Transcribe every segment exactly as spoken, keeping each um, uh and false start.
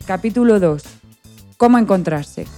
Capítulo dos. ¿Cómo encontrarse?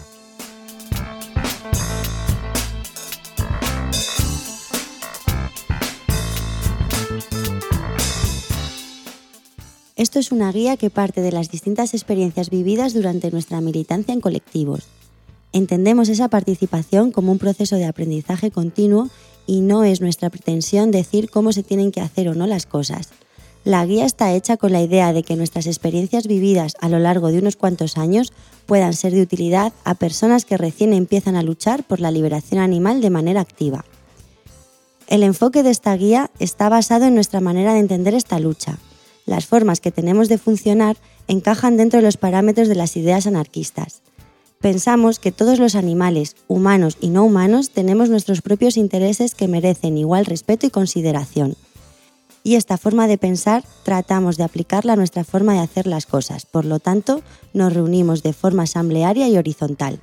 Esto es una guía que parte de las distintas experiencias vividas durante nuestra militancia en colectivos. Entendemos esa participación como un proceso de aprendizaje continuo y no es nuestra pretensión decir cómo se tienen que hacer o no las cosas. La guía está hecha con la idea de que nuestras experiencias vividas a lo largo de unos cuantos años puedan ser de utilidad a personas que recién empiezan a luchar por la liberación animal de manera activa. El enfoque de esta guía está basado en nuestra manera de entender esta lucha. Las formas que tenemos de funcionar encajan dentro de los parámetros de las ideas anarquistas. Pensamos que todos los animales, humanos y no humanos, tenemos nuestros propios intereses que merecen igual respeto y consideración. Y esta forma de pensar tratamos de aplicarla a nuestra forma de hacer las cosas, por lo tanto, nos reunimos de forma asamblearia y horizontal.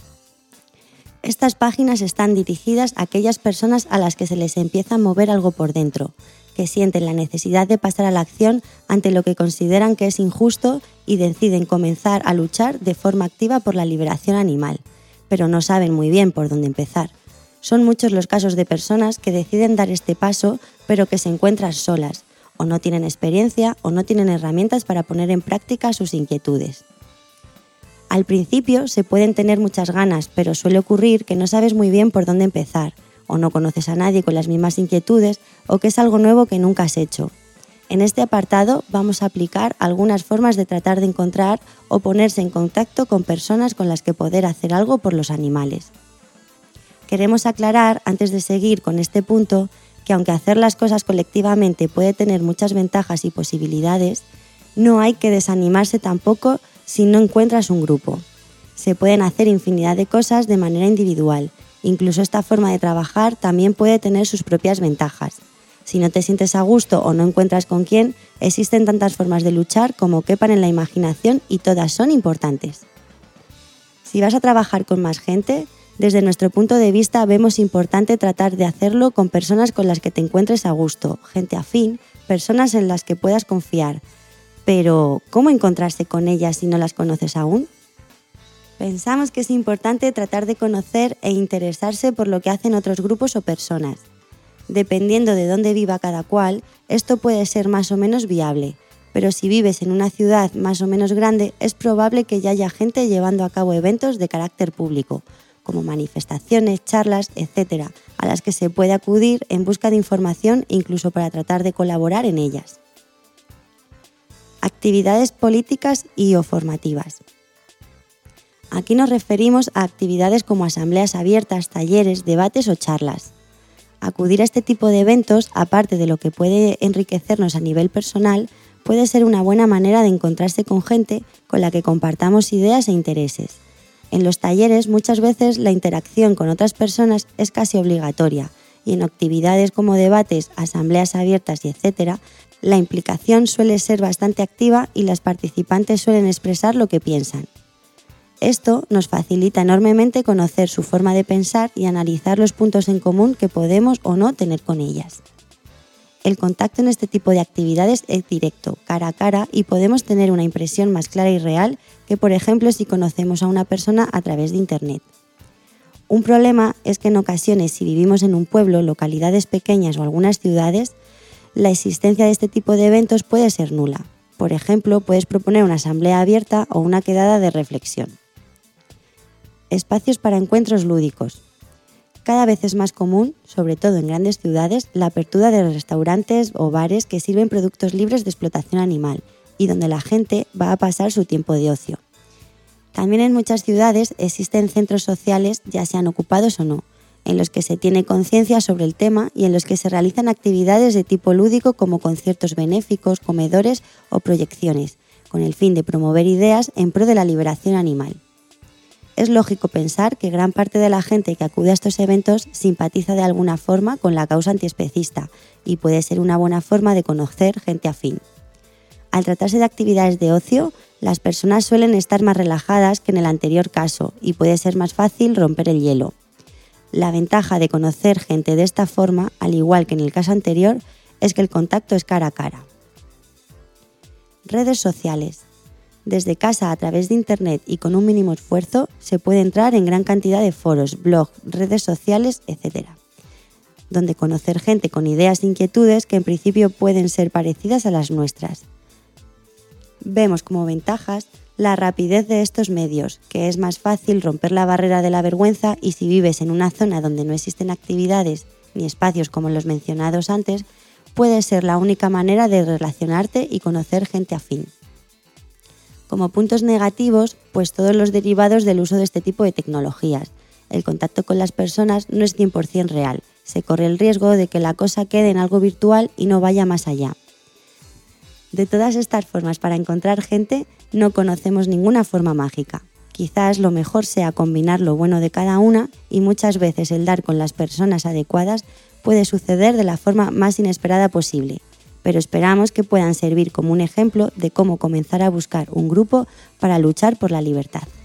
Estas páginas están dirigidas a aquellas personas a las que se les empieza a mover algo por dentro, que sienten la necesidad de pasar a la acción ante lo que consideran que es injusto y deciden comenzar a luchar de forma activa por la liberación animal, pero no saben muy bien por dónde empezar. Son muchos los casos de personas que deciden dar este paso, pero que se encuentran solas, o no tienen experiencia o no tienen herramientas para poner en práctica sus inquietudes. Al principio se pueden tener muchas ganas, pero suele ocurrir que no sabes muy bien por dónde empezar, o no conoces a nadie con las mismas inquietudes, o que es algo nuevo que nunca has hecho. En este apartado vamos a aplicar algunas formas de tratar de encontrar o ponerse en contacto con personas con las que poder hacer algo por los animales. Queremos aclarar, antes de seguir con este punto, que aunque hacer las cosas colectivamente puede tener muchas ventajas y posibilidades, no hay que desanimarse tampoco si no encuentras un grupo. Se pueden hacer infinidad de cosas de manera individual. Incluso esta forma de trabajar también puede tener sus propias ventajas. Si no te sientes a gusto o no encuentras con quién, existen tantas formas de luchar como quepan en la imaginación y todas son importantes. Si vas a trabajar con más gente, desde nuestro punto de vista vemos importante tratar de hacerlo con personas con las que te encuentres a gusto, gente afín, personas en las que puedas confiar. Pero, ¿cómo encontrarse con ellas si no las conoces aún? Pensamos que es importante tratar de conocer e interesarse por lo que hacen otros grupos o personas. Dependiendo de dónde viva cada cual, esto puede ser más o menos viable, pero si vives en una ciudad más o menos grande, es probable que ya haya gente llevando a cabo eventos de carácter público, como manifestaciones, charlas, etcétera, a las que se puede acudir en busca de información e incluso para tratar de colaborar en ellas. Actividades políticas y o formativas. Aquí nos referimos a actividades como asambleas abiertas, talleres, debates o charlas. Acudir a este tipo de eventos, aparte de lo que puede enriquecernos a nivel personal, puede ser una buena manera de encontrarse con gente con la que compartamos ideas e intereses. En los talleres muchas veces la interacción con otras personas es casi obligatoria y en actividades como debates, asambleas abiertas y etcétera, la implicación suele ser bastante activa y las participantes suelen expresar lo que piensan. Esto nos facilita enormemente conocer su forma de pensar y analizar los puntos en común que podemos o no tener con ellas. El contacto en este tipo de actividades es directo, cara a cara, y podemos tener una impresión más clara y real que, por ejemplo, si conocemos a una persona a través de Internet. Un problema es que en ocasiones, si vivimos en un pueblo, localidades pequeñas o algunas ciudades, la existencia de este tipo de eventos puede ser nula. Por ejemplo, puedes proponer una asamblea abierta o una quedada de reflexión. Espacios para encuentros lúdicos. Cada vez es más común, sobre todo en grandes ciudades, la apertura de restaurantes o bares que sirven productos libres de explotación animal y donde la gente va a pasar su tiempo de ocio. También en muchas ciudades existen centros sociales, ya sean ocupados o no, en los que se tiene conciencia sobre el tema y en los que se realizan actividades de tipo lúdico como conciertos benéficos, comedores o proyecciones, con el fin de promover ideas en pro de la liberación animal. Es lógico pensar que gran parte de la gente que acude a estos eventos simpatiza de alguna forma con la causa antiespecista y puede ser una buena forma de conocer gente afín. Al tratarse de actividades de ocio, las personas suelen estar más relajadas que en el anterior caso y puede ser más fácil romper el hielo. La ventaja de conocer gente de esta forma, al igual que en el caso anterior, es que el contacto es cara a cara. Redes sociales. Desde casa, a través de Internet y con un mínimo esfuerzo, se puede entrar en gran cantidad de foros, blogs, redes sociales, etcétera, donde conocer gente con ideas e inquietudes que en principio pueden ser parecidas a las nuestras. Vemos como ventajas la rapidez de estos medios, que es más fácil romper la barrera de la vergüenza y si vives en una zona donde no existen actividades ni espacios como los mencionados antes, puede ser la única manera de relacionarte y conocer gente afín. Como puntos negativos, pues todos los derivados del uso de este tipo de tecnologías. El contacto con las personas no es cien por ciento real, se corre el riesgo de que la cosa quede en algo virtual y no vaya más allá. De todas estas formas para encontrar gente, no conocemos ninguna forma mágica. Quizás lo mejor sea combinar lo bueno de cada una y muchas veces el dar con las personas adecuadas puede suceder de la forma más inesperada posible, pero esperamos que puedan servir como un ejemplo de cómo comenzar a buscar un grupo para luchar por la libertad.